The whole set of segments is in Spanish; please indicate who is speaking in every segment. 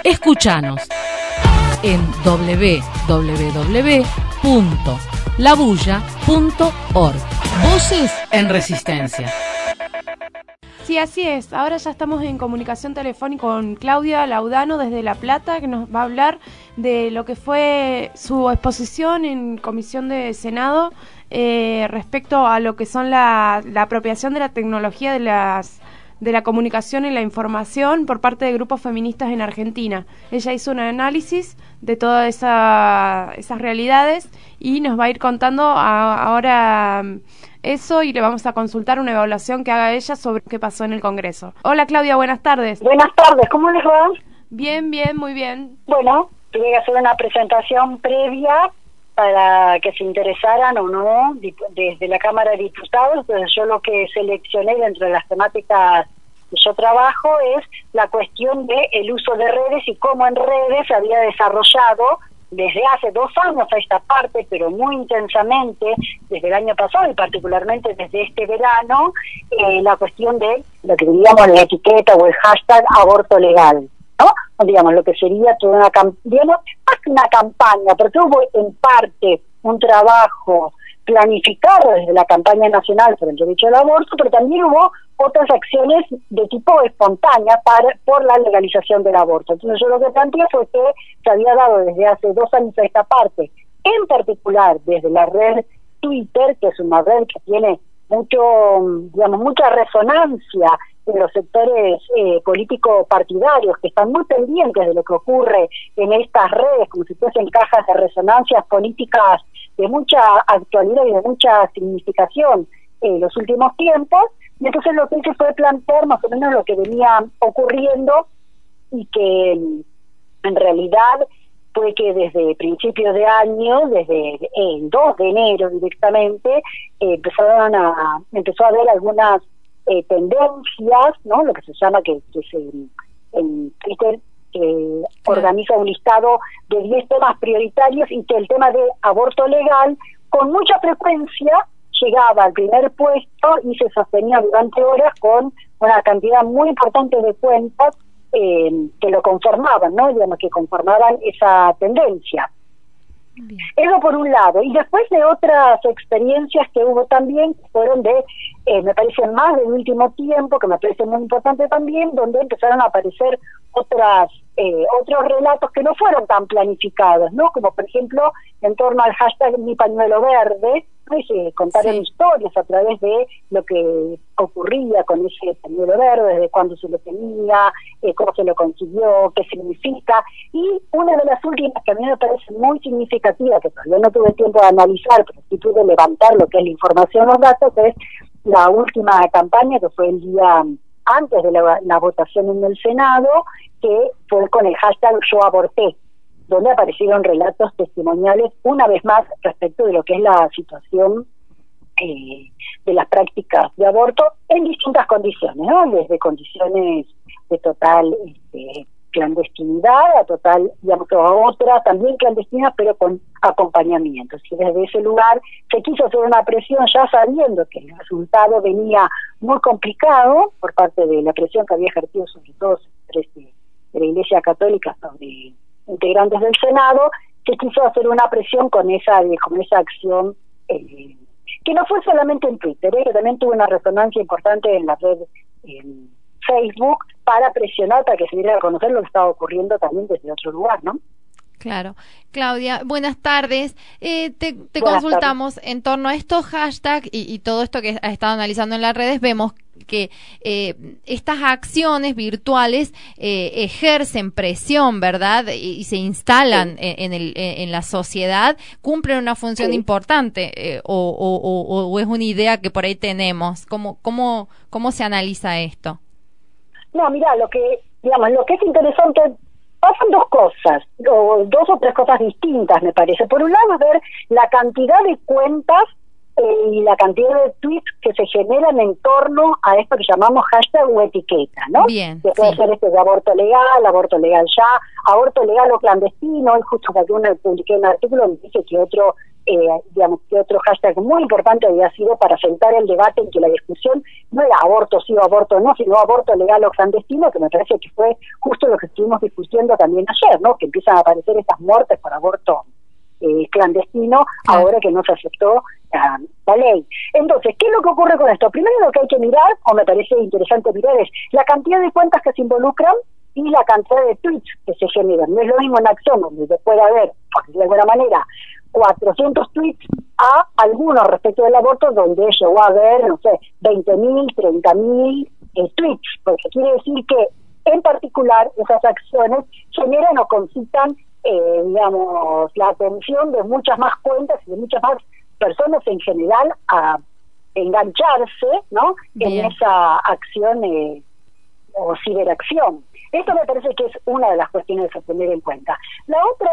Speaker 1: Escuchanos en www.labulla.org. Voces en Resistencia.
Speaker 2: Sí, así es. Ahora ya estamos en comunicación telefónica con Claudia Laudano desde La Plata, que nos va a hablar de lo que fue su exposición en Comisión de Senado respecto a lo que son la apropiación de la tecnología de la comunicación y la información por parte de grupos feministas en Argentina. Ella hizo un análisis de todas esas realidades y nos va a ir contando ahora eso, y le vamos a consultar una evaluación que haga ella sobre qué pasó en el Congreso. Hola Claudia, buenas tardes.
Speaker 3: Buenas tardes, ¿cómo les va?
Speaker 2: Bien, bien, muy bien.
Speaker 3: Bueno, tuve que hacer una presentación previa para que se interesaran o no desde la Cámara de Diputados. Entonces yo lo que seleccioné dentro de las temáticas que yo trabajo es la cuestión del uso de redes y cómo en redes se había desarrollado desde hace 2 años a esta parte, pero muy intensamente desde el año pasado y particularmente desde este verano, la cuestión de lo que diríamos la etiqueta o el hashtag aborto legal, ¿no? O digamos, lo que sería toda una digamos, más que una campaña, porque hubo en parte un trabajo planificado desde la campaña nacional por el derecho al aborto, pero también hubo otras acciones de tipo espontánea por la legalización del aborto. Entonces yo lo que planteé fue que se había dado desde hace 2 años a esta parte, en particular desde la red Twitter, que es una red que tiene mucha resonancia en los sectores político-partidarios, que están muy pendientes de lo que ocurre en estas redes, como si fuesen cajas de resonancias políticas de mucha actualidad y de mucha significación en los últimos tiempos. Y entonces lo que hice fue plantear más o menos lo que venía ocurriendo, y que en realidad fue que desde principios de año, desde el 2 de enero directamente, empezó a haber algunas tendencias, ¿no? Lo que se llama que en Twitter organiza un listado de 10 temas prioritarios, y que el tema de aborto legal con mucha frecuencia llegaba al primer puesto y se sostenía durante horas con una cantidad muy importante de cuentas que lo conformaban, ¿no? Digamos, que conformaban esa tendencia. Bien. Eso por un lado. Y después de otras experiencias que hubo también, que fueron me parece más del último tiempo, que me parece muy importante también, donde empezaron a aparecer otros relatos que no fueron tan planificados, ¿no? Como por ejemplo en torno al hashtag Mi Pañuelo Verde, ¿no? Y se contaron historias a través de lo que ocurría con ese pañuelo verde, desde cuándo se lo tenía, cómo se lo consiguió, qué significa. Y una de las últimas que a mí me parece muy significativa, que todavía no tuve tiempo de analizar, pero sí pude levantar lo que es la información, los datos, es la última campaña que fue el día antes de la votación en el Senado, que fue con el hashtag Yo Aborté, donde aparecieron relatos testimoniales una vez más respecto de lo que es la situación de las prácticas de aborto en distintas condiciones, ¿no? Desde condiciones de total clandestinidad a total, digamos, a otras también clandestinas, pero con acompañamiento. Y desde ese lugar se quiso hacer una presión, ya sabiendo que el resultado venía muy complicado por parte de la presión que había ejercido sobre todo de la Iglesia Católica sobre integrantes del Senado. Se quiso hacer una presión con esa acción que no fue solamente en Twitter, que también tuvo una resonancia importante en la red Facebook, para presionar, para que se diera a conocer lo que estaba ocurriendo también desde otro lugar, ¿no?
Speaker 4: Claro. Claudia, buenas tardes. Te
Speaker 3: buenas
Speaker 4: consultamos
Speaker 3: tardes.
Speaker 4: En torno a estos hashtags y todo esto que has estado analizando en las redes. Vemos que estas acciones virtuales ejercen presión, ¿verdad? Y se instalan
Speaker 3: Sí.
Speaker 4: en la sociedad, cumplen una función
Speaker 3: Sí.
Speaker 4: importante, o es una idea que por ahí tenemos. ¿Cómo se analiza esto?
Speaker 3: No, mira, lo que es interesante, pasan 2 cosas, o 2 o 3 cosas distintas, me parece. Por un lado, es ver la cantidad de cuentas y la cantidad de tweets que se generan en torno a esto que llamamos hashtag o etiqueta, ¿no?
Speaker 4: Bien,
Speaker 3: que puede
Speaker 4: sí.
Speaker 3: ser de aborto legal ya, aborto legal o clandestino. Y justo que uno publiqué un artículo donde dice que otro digamos que otro hashtag muy importante había sido para sentar el debate en que la discusión no era aborto sí o aborto no, sino aborto legal o clandestino, que me parece que fue justo lo que estuvimos discutiendo también ayer, ¿no? Que empiezan a aparecer estas muertes por aborto clandestino, ahora que no se aceptó la ley. Entonces, ¿qué es lo que ocurre con esto? Primero, lo que hay que mirar, o me parece interesante mirar, es la cantidad de cuentas que se involucran y la cantidad de tweets que se generan. No es lo mismo en acción, donde puede haber, por decirlo de alguna manera, 400 tweets a algunos respecto del aborto, donde llegó a haber, no sé, 20.000, 30.000 tweets, porque quiere decir que, en particular, esas acciones generan o concitan digamos, la atención de muchas más cuentas y de muchas más personas en general a engancharse, ¿no? En esa acción o ciberacción. Esto me parece que es una de las cuestiones a tener en cuenta. La otra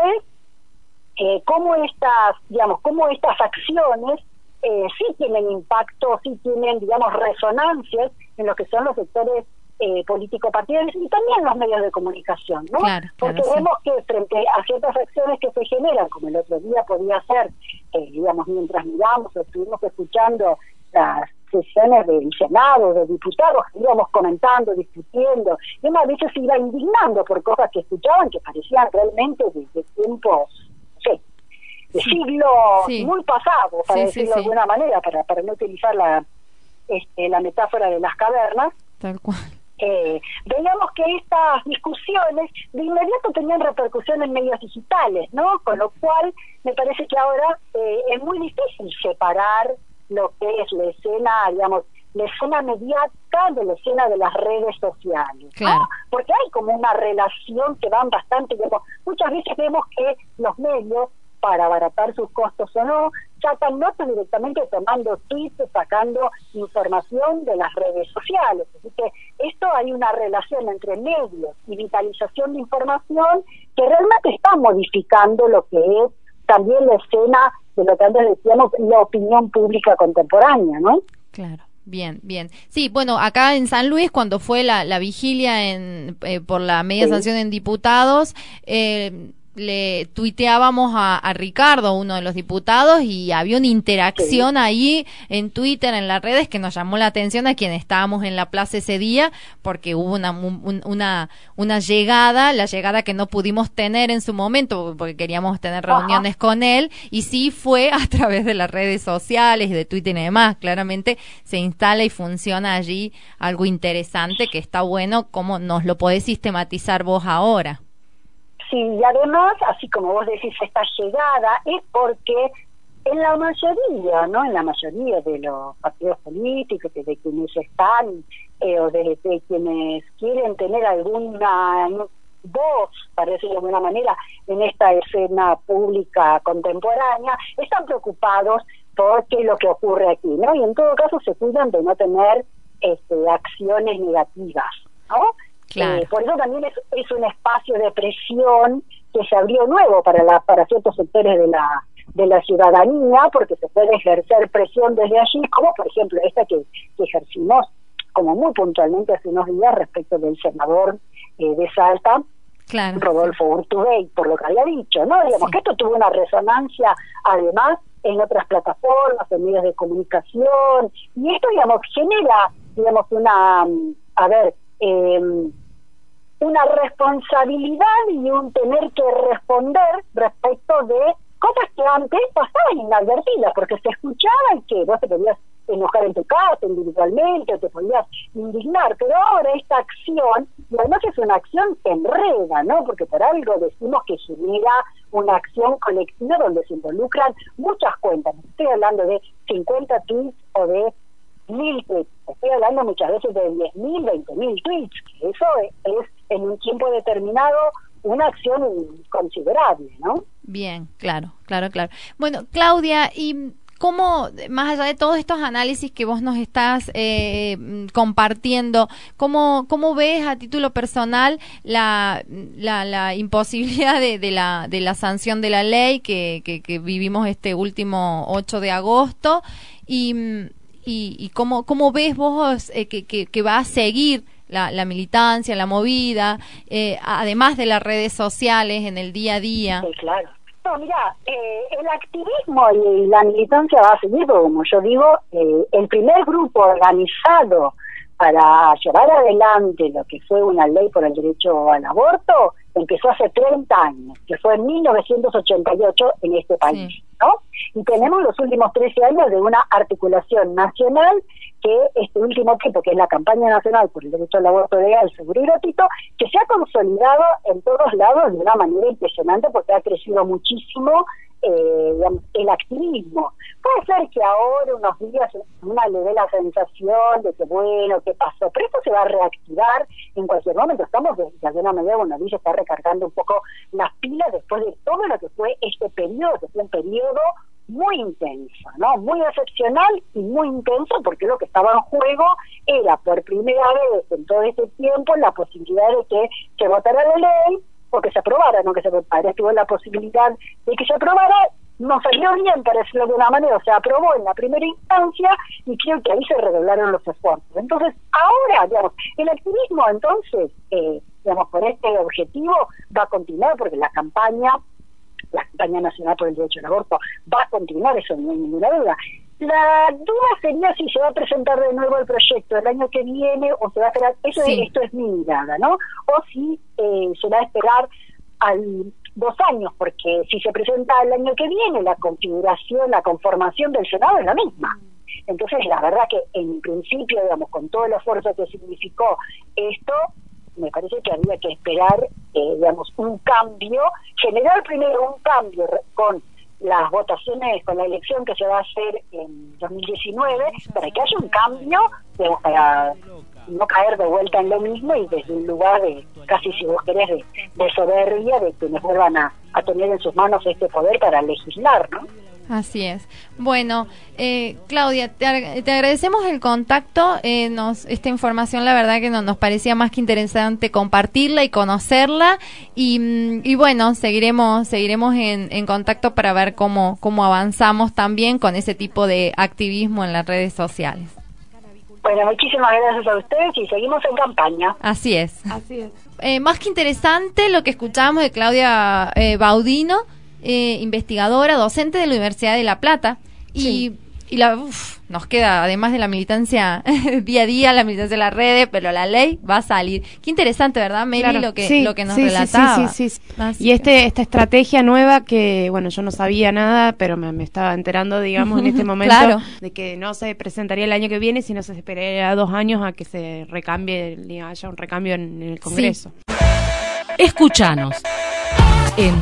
Speaker 3: es cómo estas acciones sí tienen impacto, sí tienen, digamos, resonancias en lo que son los sectores político-partidarios y también los medios de comunicación, ¿no?
Speaker 4: Claro,
Speaker 3: porque vemos que frente a ciertas acciones que se generan, como el otro día podía ser, digamos, mientras miramos o estuvimos escuchando las sesiones del Senado, de diputados, que íbamos comentando, discutiendo, y uno a veces se iba indignando por cosas que escuchaban que parecían realmente de tiempos, no sé, de siglos muy pasados, para decirlo de alguna manera, para no utilizar la metáfora de las cavernas.
Speaker 4: Tal cual.
Speaker 3: Veíamos que estas discusiones de inmediato tenían repercusión en medios digitales, ¿no? Con lo cual me parece que ahora es muy difícil separar lo que es la escena, digamos, la escena mediática de la escena de las redes sociales, ¿no?
Speaker 4: Claro.
Speaker 3: Porque hay como una relación que van bastante, digamos, muchas veces vemos que los medios, para abaratar sus costos o no, sacan notas directamente tomando tweets, sacando información de las redes sociales. Así que esto hay una relación entre medios y vitalización de información que realmente está modificando lo que es también la escena de lo que antes decíamos, la opinión pública contemporánea, ¿no?
Speaker 4: Claro. Bien, bien. Sí, bueno, acá en San Luis, cuando fue la vigilia por la media sanción en diputados, le tuiteábamos a Ricardo, uno de los diputados, y había una interacción ahí en Twitter, en las redes, que nos llamó la atención a quienes estábamos en la plaza ese día, porque hubo una llegada, la llegada que no pudimos tener en su momento, porque queríamos tener reuniones con él, y sí fue a través de las redes sociales y de Twitter y demás. Claramente se instala y funciona allí algo interesante que está bueno, como nos lo podés sistematizar vos ahora.
Speaker 3: Sí, y además, así como vos decís, esta llegada es porque en la mayoría, ¿no? En la mayoría de los partidos políticos, de quienes están, o de quienes quieren tener alguna voz, para decirlo de alguna manera, en esta escena pública contemporánea, están preocupados por qué es lo que ocurre aquí, ¿no? Y en todo caso se cuidan de no tener acciones negativas, ¿no?
Speaker 4: Claro.
Speaker 3: Por eso también es un espacio de presión que se abrió nuevo para ciertos sectores de la ciudadanía, porque se puede ejercer presión desde allí, como por ejemplo esta que ejercimos como muy puntualmente hace unos días respecto del senador de Salta,
Speaker 4: claro,
Speaker 3: Rodolfo Urtubey, por lo que había dicho, ¿no? Digamos que esto tuvo una resonancia además en otras plataformas, en medios de comunicación, y esto, digamos, genera, digamos, una responsabilidad y un tener que responder respecto de cosas que antes pasaban inadvertidas, porque se escuchaba que vos te podías enojar en tu casa individualmente, o te podías indignar, pero ahora esta acción, y además es una acción que enreda, ¿no? Porque por algo decimos que genera una acción colectiva donde se involucran muchas cuentas. No estoy hablando de 50 tweets o de 1.000 tweets, estoy hablando muchas veces de 10.000, 20.000 tweets, que eso es en un tiempo determinado una acción considerable, ¿no?
Speaker 4: Bien, claro. Bueno, Claudia, y ¿cómo, más allá de todos estos análisis que vos nos estás compartiendo, cómo ves a título personal la imposibilidad de la sanción de la ley que vivimos este último 8 de agosto y cómo ves vos que va a seguir la militancia, la movida, además de las redes sociales en el día a día?
Speaker 3: Sí, claro. No, mira, el activismo y la militancia va a seguir, porque como yo digo, el primer grupo organizado para llevar adelante lo que fue una ley por el derecho al aborto empezó hace 30 años, que fue en 1988 en este país, sí, ¿no? Y tenemos los últimos 13 años de una articulación nacional que este último tiempo, que es la campaña nacional por el derecho al aborto legal, seguro y gratuito, que se ha consolidado en todos lados de una manera impresionante porque ha crecido muchísimo el activismo. Puede ser que ahora, unos días, una le dé la sensación de que bueno, ¿qué pasó? Pero esto se va a reactivar en cualquier momento. Estamos, de alguna manera, uno dice, está recargando un poco las pilas después de todo lo que fue este periodo, que fue un periodo muy intenso, ¿no? Muy excepcional y muy intenso, porque lo que estaba en juego era, por primera vez en todo este tiempo, la posibilidad de que se votara la ley, o que se aprobara, no que se votara. Estuvo la posibilidad de que se aprobara, no salió bien, para decirlo de una manera, o sea, aprobó en la primera instancia, y creo que ahí se redoblaron los esfuerzos. Entonces, ahora, digamos, el activismo, entonces, digamos, por este objetivo, va a continuar, porque la campaña nacional por el derecho al aborto va a continuar, eso no hay ninguna duda. La duda sería si se va a presentar de nuevo el proyecto el año que viene o se va a esperar, sí, esto es mi mirada, ¿no? O si se va a esperar 2 años, porque si se presenta el año que viene, la configuración, la conformación del Senado es la misma. Entonces, la verdad que en principio, digamos, con todo el esfuerzo que significó esto, me parece que había que esperar, digamos, un cambio, generar primero un cambio con las votaciones, con la elección que se va a hacer en 2019, para que haya un cambio, digamos, para no caer de vuelta en lo mismo y desde un lugar de, casi si vos querés, de soberbia, de que nos vuelvan a tener en sus manos este poder para legislar, ¿no?
Speaker 4: Así es. Bueno, Claudia, te agradecemos el contacto. Esta información, la verdad que nos parecía más que interesante compartirla y conocerla. Y bueno, seguiremos en contacto para ver cómo avanzamos también con ese tipo de activismo en las redes sociales.
Speaker 3: Bueno, muchísimas gracias a ustedes y seguimos en campaña.
Speaker 4: Así es.
Speaker 2: Así es.
Speaker 4: Más que interesante lo que escuchábamos de Claudia Baudino, investigadora, docente de la Universidad de La Plata,
Speaker 2: sí.
Speaker 4: y nos queda, además de la militancia día a día, la militancia de las redes, pero la ley va a salir. Qué interesante, ¿verdad, Meli?
Speaker 2: Claro,
Speaker 4: lo que nos
Speaker 2: sí,
Speaker 4: relataba.
Speaker 2: Sí. Y esta estrategia nueva que, bueno, yo no sabía nada, pero me estaba enterando, digamos, en este momento,
Speaker 4: claro,
Speaker 2: de que no se presentaría el año que viene, sino se esperaría 2 años a que se recambie, haya un recambio en el Congreso.
Speaker 1: Sí. Escúchanos en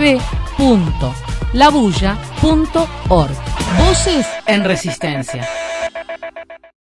Speaker 1: www.labulla.org. Voces en Resistencia.